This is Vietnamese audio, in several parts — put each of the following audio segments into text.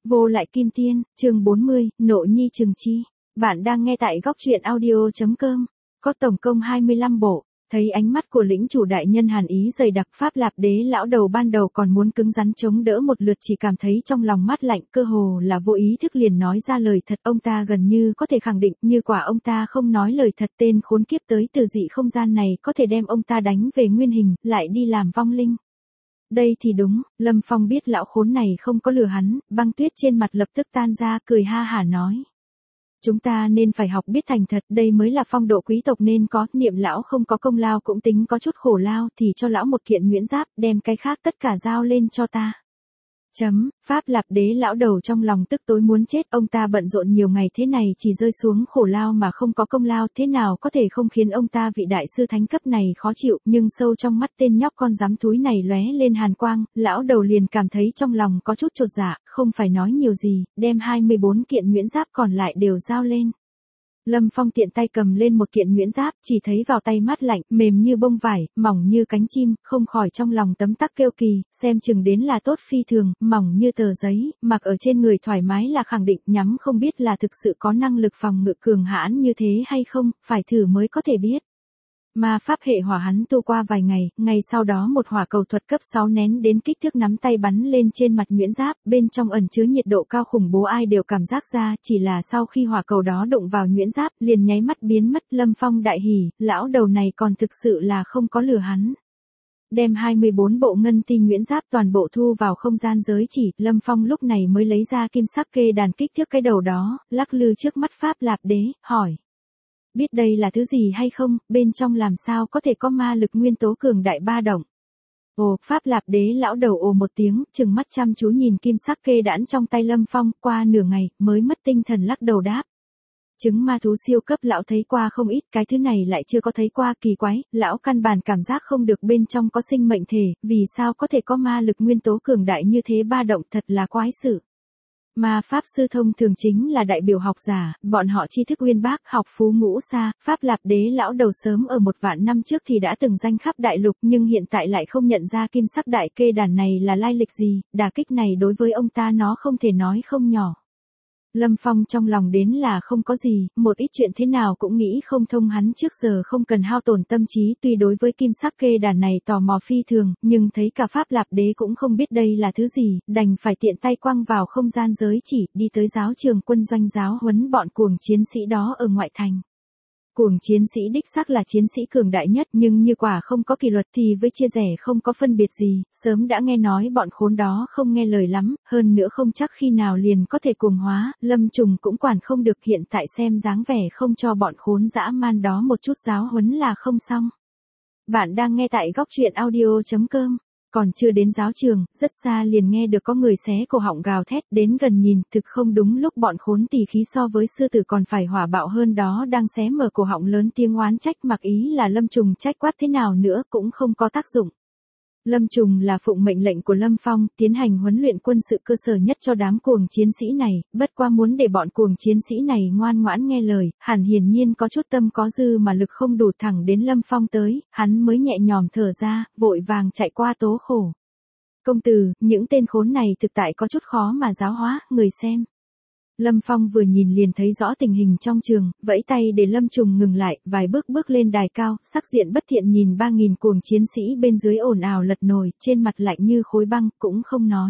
Vô lại kim tiên, chương 40, nộ nhi trường chi. Bạn đang nghe tại góc truyện audio.com. Có tổng cộng 25 bộ. Thấy ánh mắt của lĩnh chủ đại nhân hàn ý dày đặc, Pháp Lạp Đế lão đầu ban đầu còn muốn cứng rắn chống đỡ một lượt, chỉ cảm thấy trong lòng mát lạnh, cơ hồ là vô ý thức liền nói ra lời thật. Ông ta gần như có thể khẳng định, như quả ông ta không nói lời thật, tên khốn kiếp tới từ dị không gian này có thể đem ông ta đánh về nguyên hình, lại đi làm vong linh. Đây thì đúng, Lâm Phong biết lão khốn này không có lừa hắn, băng tuyết trên mặt lập tức tan ra, cười ha hả nói. Chúng ta nên phải học biết thành thật, đây mới là phong độ quý tộc nên có, niệm lão không có công lao cũng tính có chút khổ lao, thì cho lão một kiện nhuyễn giáp, đem cái khác tất cả giao lên cho ta. Pháp Lạp Đế lão đầu trong lòng tức tối muốn chết, ông ta bận rộn nhiều ngày thế này chỉ rơi xuống khổ lao mà không có công lao, thế nào có thể không khiến ông ta vị đại sư thánh cấp này khó chịu, nhưng sâu trong mắt tên nhóc con dám thúi này lóe lên hàn quang, lão đầu liền cảm thấy trong lòng có chút chột dạ, không phải nói nhiều gì, đem 24 kiện nhuyễn giáp còn lại đều giao lên. Lâm Phong tiện tay cầm lên một kiện nhuyễn giáp, chỉ thấy vào tay mát lạnh, mềm như bông vải, mỏng như cánh chim, không khỏi trong lòng tấm tắc kêu kỳ, xem chừng đến là tốt phi thường, mỏng như tờ giấy, mặc ở trên người thoải mái là khẳng định, nhắm không biết là thực sự có năng lực phòng ngự cường hãn như thế hay không, phải thử mới có thể biết. Ma pháp hệ hỏa hắn tu qua vài ngày, ngay sau đó một hỏa cầu thuật cấp 6 nén đến kích thước nắm tay bắn lên trên mặt nhuyễn giáp, bên trong ẩn chứa nhiệt độ cao khủng bố ai đều cảm giác ra, chỉ là sau khi hỏa cầu đó đụng vào nhuyễn giáp, liền nháy mắt biến mất. Lâm Phong đại hỉ, lão đầu này còn thực sự là không có lừa hắn. Đem 24 bộ ngân ti nhuyễn giáp toàn bộ thu vào không gian giới chỉ, Lâm Phong lúc này mới lấy ra kim sắc kê đàn kích thước cái đầu đó, lắc lư trước mắt Pháp Lạp Đế, hỏi. Biết đây là thứ gì hay không, bên trong làm sao có thể có ma lực nguyên tố cường đại ba động. Ồ, Pháp Lạp Đế lão đầu ồ một tiếng, trừng mắt chăm chú nhìn kim sắc kê đãn trong tay Lâm Phong, qua nửa ngày, mới mất tinh thần lắc đầu đáp. Trứng ma thú siêu cấp lão thấy qua không ít, cái thứ này lại chưa có thấy qua, kỳ quái, lão căn bản cảm giác không được bên trong có sinh mệnh thể, vì sao có thể có ma lực nguyên tố cường đại như thế ba động, thật là quái sự. Ma pháp sư thông thường chính là đại biểu học giả, bọn họ tri thức uyên bác, học phú ngũ xa, Pháp Lạp Đế lão đầu sớm ở 1 vạn năm trước thì đã từng danh khắp đại lục, nhưng hiện tại lại không nhận ra kim sắc đại kê đàn này là lai lịch gì, đả kích này đối với ông ta nó không thể nói không nhỏ. Lâm Phong trong lòng đến là không có gì, một ít chuyện thế nào cũng nghĩ không thông, hắn trước giờ không cần hao tổn tâm trí, tuy đối với kim sắc kê đàn này tò mò phi thường, nhưng thấy cả Pháp Lạp Đế cũng không biết đây là thứ gì, đành phải tiện tay quăng vào không gian giới chỉ, đi tới giáo trường quân doanh giáo huấn bọn cuồng chiến sĩ đó ở ngoại thành. Cuồng chiến sĩ đích xác là chiến sĩ cường đại nhất, nhưng như quả không có kỷ luật thì với chia rẽ không có phân biệt gì, sớm đã nghe nói bọn khốn đó không nghe lời lắm, hơn nữa không chắc khi nào liền có thể cuồng hóa, Lâm Trùng cũng quản không được, hiện tại xem dáng vẻ không cho bọn khốn dã man đó một chút giáo huấn là không xong. Bạn đang nghe tại góc truyện audio.com. Còn chưa đến giáo trường, rất xa liền nghe được có người xé cổ họng gào thét, đến gần nhìn, thực không đúng lúc bọn khốn tỳ khí so với sư tử còn phải hỏa bạo hơn đó đang xé mở cổ họng lớn tiếng oán trách, mặc ý là Lâm Trùng trách quát thế nào nữa cũng không có tác dụng. Lâm Trùng là phụng mệnh lệnh của Lâm Phong, tiến hành huấn luyện quân sự cơ sở nhất cho đám cuồng chiến sĩ này, bất qua muốn để bọn cuồng chiến sĩ này ngoan ngoãn nghe lời, hẳn hiển nhiên có chút tâm có dư mà lực không đủ, thẳng đến Lâm Phong tới, hắn mới nhẹ nhòm thở ra, vội vàng chạy qua tố khổ. Công tử, những tên khốn này thực tại có chút khó mà giáo hóa, người xem. Lâm Phong vừa nhìn liền thấy rõ tình hình trong trường, vẫy tay để Lâm Trùng ngừng lại, vài bước bước lên đài cao, sắc diện bất thiện nhìn 3.000 cuồng chiến sĩ bên dưới ồn ào lật nồi, trên mặt lạnh như khối băng, cũng không nói.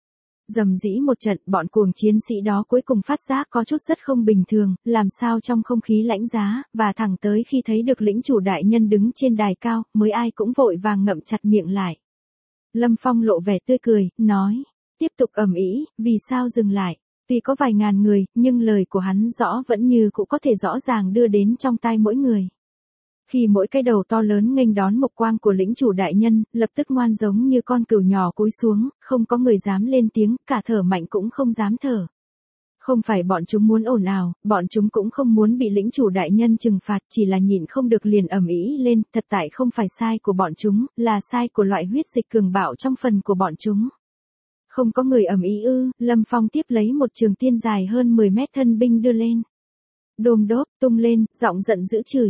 Dầm dĩ một trận, bọn cuồng chiến sĩ đó cuối cùng phát giác có chút rất không bình thường, làm sao trong không khí lãnh giá, và thẳng tới khi thấy được lĩnh chủ đại nhân đứng trên đài cao, mới ai cũng vội vàng ngậm chặt miệng lại. Lâm Phong lộ vẻ tươi cười, nói, tiếp tục ầm ĩ, vì sao dừng lại? Tuy có vài ngàn người, nhưng lời của hắn rõ vẫn như cũng có thể rõ ràng đưa đến trong tai mỗi người. Khi mỗi cái đầu to lớn nghênh đón mục quang của lĩnh chủ đại nhân, lập tức ngoan giống như con cừu nhỏ cúi xuống, không có người dám lên tiếng, cả thở mạnh cũng không dám thở. Không phải bọn chúng muốn ồn ào, bọn chúng cũng không muốn bị lĩnh chủ đại nhân trừng phạt, chỉ là nhịn không được liền ầm ĩ lên, thật tại không phải sai của bọn chúng, là sai của loại huyết dịch cường bạo trong phần của bọn chúng. Không có người ầm ĩ ư? Lâm Phong tiếp lấy một trường tiên dài hơn 10 mét thân binh đưa lên. Đôm đốp, tung lên, giọng giận dữ chửi.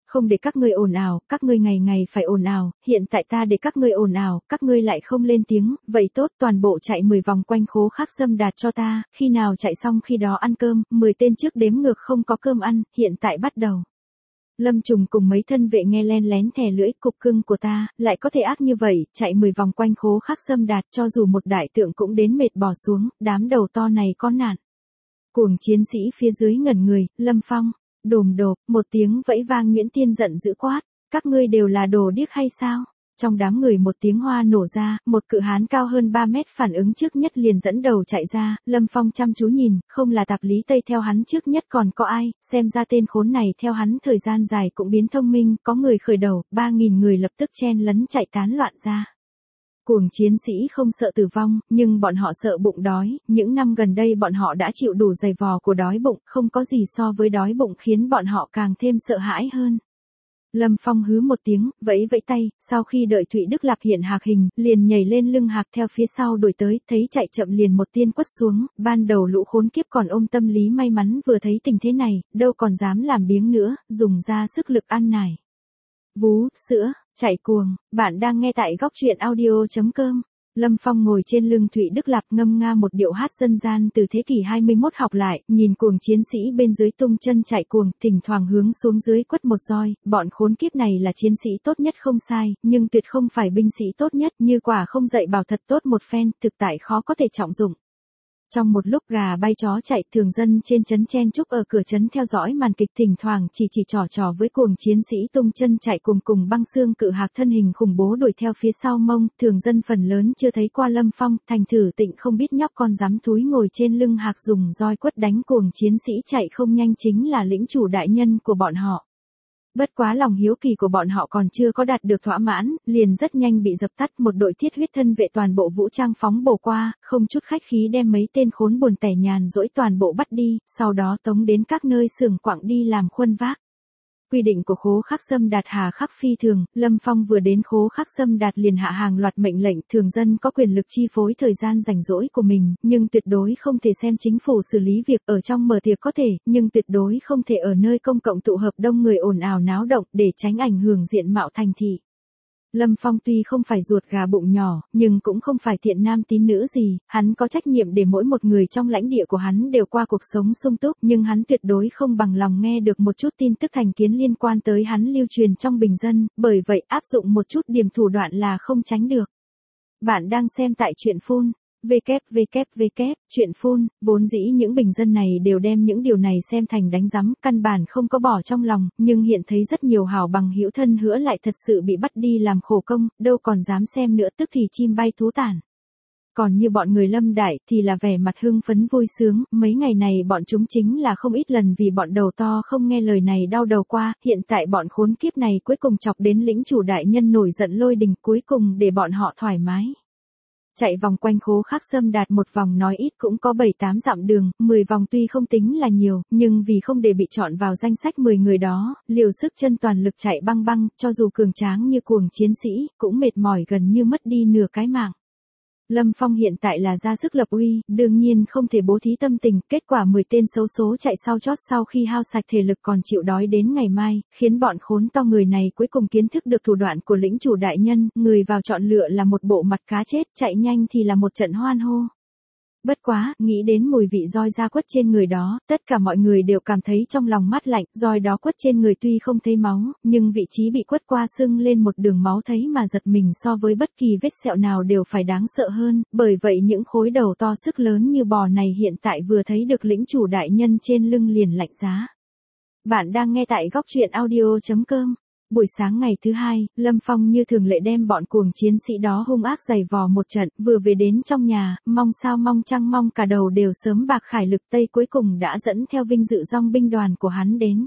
không để các ngươi ồn ào, các ngươi ngày ngày phải ồn ào, hiện tại ta để các ngươi ồn ào, các ngươi lại không lên tiếng, vậy tốt, toàn bộ chạy 10 vòng quanh Khố Khắc Sâm Đạt cho ta, khi nào chạy xong khi đó ăn cơm, 10 tên trước đếm ngược không có cơm ăn, hiện tại bắt đầu. Lâm Trùng cùng mấy thân vệ nghe len lén thè lưỡi, cục cưng của ta, lại có thể ác như vậy, chạy 10 vòng quanh Khố Khắc Sâm Đạt, cho dù một đại tượng cũng đến mệt bỏ xuống, đám đầu to này có nạn. Cuồng chiến sĩ phía dưới ngẩn người, Lâm Phong, đồm đột, một tiếng vẫy vang, Nguyễn Tiên giận dữ quát, các ngươi đều là đồ điếc hay sao? Trong đám người một tiếng hoa nổ ra, một cự hán cao hơn 3 mét phản ứng trước nhất liền dẫn đầu chạy ra, Lâm Phong chăm chú nhìn, không là Tạp Lý Tây theo hắn trước nhất còn có ai, xem ra tên khốn này theo hắn thời gian dài cũng biến thông minh, có người khởi đầu, 3.000 người lập tức chen lấn chạy tán loạn ra. Cuồng chiến sĩ không sợ tử vong, nhưng bọn họ sợ bụng đói, những năm gần đây bọn họ đã chịu đủ giày vò của đói bụng, không có gì so với đói bụng khiến bọn họ càng thêm sợ hãi hơn. Lâm Phong hứ một tiếng, vẫy vẫy tay, sau khi đợi Thụy Đức Lạp hiện hạc hình, liền nhảy lên lưng hạc theo phía sau đuổi tới, thấy chạy chậm liền một tiên quất xuống, ban đầu lũ khốn kiếp còn ôm tâm lý may mắn vừa thấy tình thế này, đâu còn dám làm biếng nữa, dùng ra sức lực ăn nải. Vú, sữa, chạy cuồng, bạn đang nghe tại góc truyện audio.com. Lâm Phong ngồi trên lưng Thụy Đức Lạp ngâm nga một điệu hát dân gian từ thế kỷ 21 học lại, nhìn cuồng chiến sĩ bên dưới tung chân chạy cuồng, thỉnh thoảng hướng xuống dưới quất một roi, bọn khốn kiếp này là chiến sĩ tốt nhất không sai, nhưng tuyệt không phải binh sĩ tốt nhất, như quả không dạy bảo thật tốt một phen, thực tại khó có thể trọng dụng. Trong một lúc gà bay chó chạy, thường dân trên trấn chen chúc ở cửa trấn theo dõi màn kịch, thỉnh thoảng chỉ trò với cuồng chiến sĩ tung chân chạy cùng băng xương cự hạc thân hình khủng bố đuổi theo phía sau mông, thường dân phần lớn chưa thấy qua Lâm Phong, thành thử tịnh không biết nhóc con dám thúi ngồi trên lưng hạc dùng roi quất đánh cuồng chiến sĩ chạy không nhanh chính là lĩnh chủ đại nhân của bọn họ. Bất quá lòng hiếu kỳ của bọn họ còn chưa có đạt được thỏa mãn, liền rất nhanh bị dập tắt, một đội thiết huyết thân vệ toàn bộ vũ trang phóng bổ qua, không chút khách khí đem mấy tên khốn buồn tẻ nhàn rỗi toàn bộ bắt đi, sau đó tống đến các nơi xưởng quặng đi làm khuân vác. Quy định của Khố Khắc Sâm Đạt hà khắc phi thường, Lâm Phong vừa đến Khố Khắc Sâm Đạt liền hạ hàng loạt mệnh lệnh, thường dân có quyền lực chi phối thời gian rảnh rỗi của mình, nhưng tuyệt đối không thể xem chính phủ xử lý việc, ở trong mở tiệc có thể, nhưng tuyệt đối không thể ở nơi công cộng tụ hợp đông người ồn ào náo động để tránh ảnh hưởng diện mạo thành thị. Lâm Phong tuy không phải ruột gà bụng nhỏ, nhưng cũng không phải thiện nam tín nữ gì, hắn có trách nhiệm để mỗi một người trong lãnh địa của hắn đều qua cuộc sống sung túc, nhưng hắn tuyệt đối không bằng lòng nghe được một chút tin tức thành kiến liên quan tới hắn lưu truyền trong bình dân, bởi vậy áp dụng một chút điểm thủ đoạn là không tránh được. Bạn đang xem tại truyện phun. Truyện phun, vốn dĩ những bình dân này đều đem những điều này xem thành đánh rắm, căn bản không có bỏ trong lòng, nhưng hiện thấy rất nhiều hảo bằng hữu thân hữa lại thật sự bị bắt đi làm khổ công, đâu còn dám xem nữa, tức thì chim bay thú tản. Còn như bọn người Lâm Đại thì là vẻ mặt hưng phấn vui sướng, mấy ngày này bọn chúng chính là không ít lần vì bọn đầu to không nghe lời này đau đầu qua, hiện tại bọn khốn kiếp này cuối cùng chọc đến lĩnh chủ đại nhân nổi giận lôi đình, cuối cùng để bọn họ thoải mái. Chạy vòng quanh Khố Khắc Sâm Đạt một vòng nói ít cũng có 7-8 dặm đường, 10 vòng tuy không tính là nhiều, nhưng vì không để bị chọn vào danh sách 10 người đó, liều sức chân toàn lực chạy băng, cho dù cường tráng như cuồng chiến sĩ, cũng mệt mỏi gần như mất đi nửa cái mạng. Lâm Phong hiện tại là ra sức lập uy, đương nhiên không thể bố thí tâm tình, kết quả 10 tên xấu số chạy sau chót sau khi hao sạch thể lực còn chịu đói đến ngày mai, khiến bọn khốn to người này cuối cùng kiến thức được thủ đoạn của lĩnh chủ đại nhân, người vào chọn lựa là một bộ mặt cá chết, chạy nhanh thì là một trận hoan hô. Bất quá, nghĩ đến mùi vị roi da quất trên người đó, tất cả mọi người đều cảm thấy trong lòng mát lạnh, roi đó quất trên người tuy không thấy máu, nhưng vị trí bị quất qua sưng lên một đường máu thấy mà giật mình so với bất kỳ vết sẹo nào đều phải đáng sợ hơn, bởi vậy những khối đầu to sức lớn như bò này hiện tại vừa thấy được lĩnh chủ đại nhân trên lưng liền lạnh giá. Bạn đang nghe tại góc truyện audio.com. Buổi sáng ngày thứ hai, Lâm Phong như thường lệ đem bọn cuồng chiến sĩ đó hung ác giày vò một trận, vừa về đến trong nhà, mong sao mong trăng mong cả đầu đều sớm bạc Khải Lực Tây cuối cùng đã dẫn theo vinh dự dòng binh đoàn của hắn đến.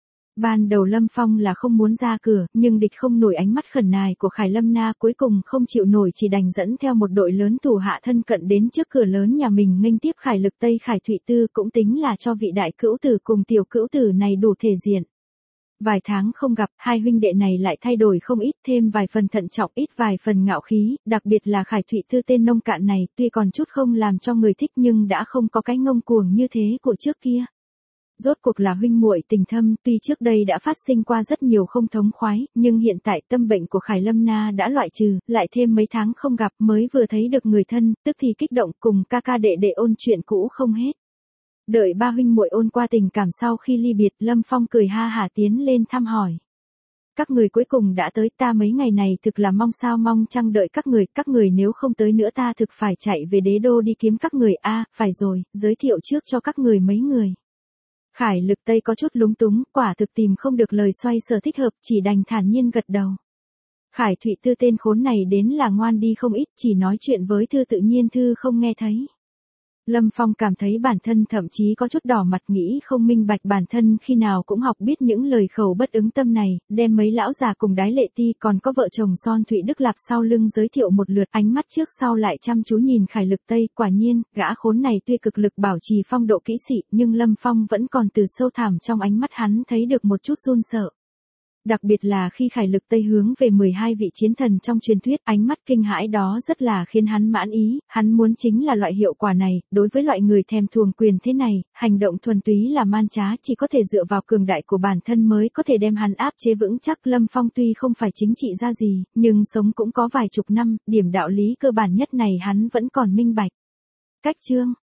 Ban đầu Lâm Phong là không muốn ra cửa, nhưng địch không nổi ánh mắt khẩn nài của Khải Lâm Na cuối cùng không chịu nổi chỉ đành dẫn theo một đội lớn thủ hạ thân cận đến trước cửa lớn nhà mình nghênh tiếp Khải Lực Tây Khải Thụy Tư cũng tính là cho vị đại cữu tử cùng tiểu cữu tử này đủ thể diện. Vài tháng không gặp, hai huynh đệ này lại thay đổi không ít, thêm vài phần thận trọng, ít vài phần ngạo khí, đặc biệt là Khải Thụy Tư tên nông cạn này, tuy còn chút không làm cho người thích nhưng đã không có cái ngông cuồng như thế của trước kia. Rốt cuộc là huynh muội tình thâm, tuy trước đây đã phát sinh qua rất nhiều không thống khoái, nhưng hiện tại tâm bệnh của Khải Lâm Na đã loại trừ, lại thêm mấy tháng không gặp mới vừa thấy được người thân, tức thì kích động cùng ca ca đệ đệ ôn chuyện cũ không hết. Đợi ba huynh muội ôn qua tình cảm sau khi ly biệt, Lâm Phong cười ha hả tiến lên thăm hỏi. Các người cuối cùng đã tới, ta mấy ngày này thực là mong sao mong chăng đợi các người nếu không tới nữa ta thực phải chạy về đế đô đi kiếm các người phải rồi, giới thiệu trước cho các người mấy người. Khải Lực Tây có chút lúng túng, quả thực tìm không được lời xoay sở thích hợp, chỉ đành thản nhiên gật đầu. Khải Thụy Tư tên khốn này đến là ngoan đi không ít, chỉ nói chuyện với Thư tự nhiên Thư không nghe thấy. Lâm Phong cảm thấy bản thân thậm chí có chút đỏ mặt, nghĩ không minh bạch bản thân khi nào cũng học biết những lời khẩu bất ứng tâm này, đem mấy lão già cùng Đái Lệ Ti còn có vợ chồng Son Thụy Đức Lạp sau lưng giới thiệu một lượt, ánh mắt trước sau lại chăm chú nhìn Khải Lực Tây, quả nhiên, gã khốn này tuy cực lực bảo trì phong độ kỹ sĩ, nhưng Lâm Phong vẫn còn từ sâu thẳm trong ánh mắt hắn thấy được một chút run sợ. Đặc biệt là khi Khải Lực Tây hướng về 12 vị chiến thần trong truyền thuyết, ánh mắt kinh hãi đó rất là khiến hắn mãn ý, hắn muốn chính là loại hiệu quả này, đối với loại người thèm thuồng quyền thế này, hành động thuần túy là man trá, chỉ có thể dựa vào cường đại của bản thân mới có thể đem hắn áp chế vững chắc. Lâm Phong tuy không phải chính trị gia gì, nhưng sống cũng có vài chục năm, điểm đạo lý cơ bản nhất này hắn vẫn còn minh bạch. Cách chương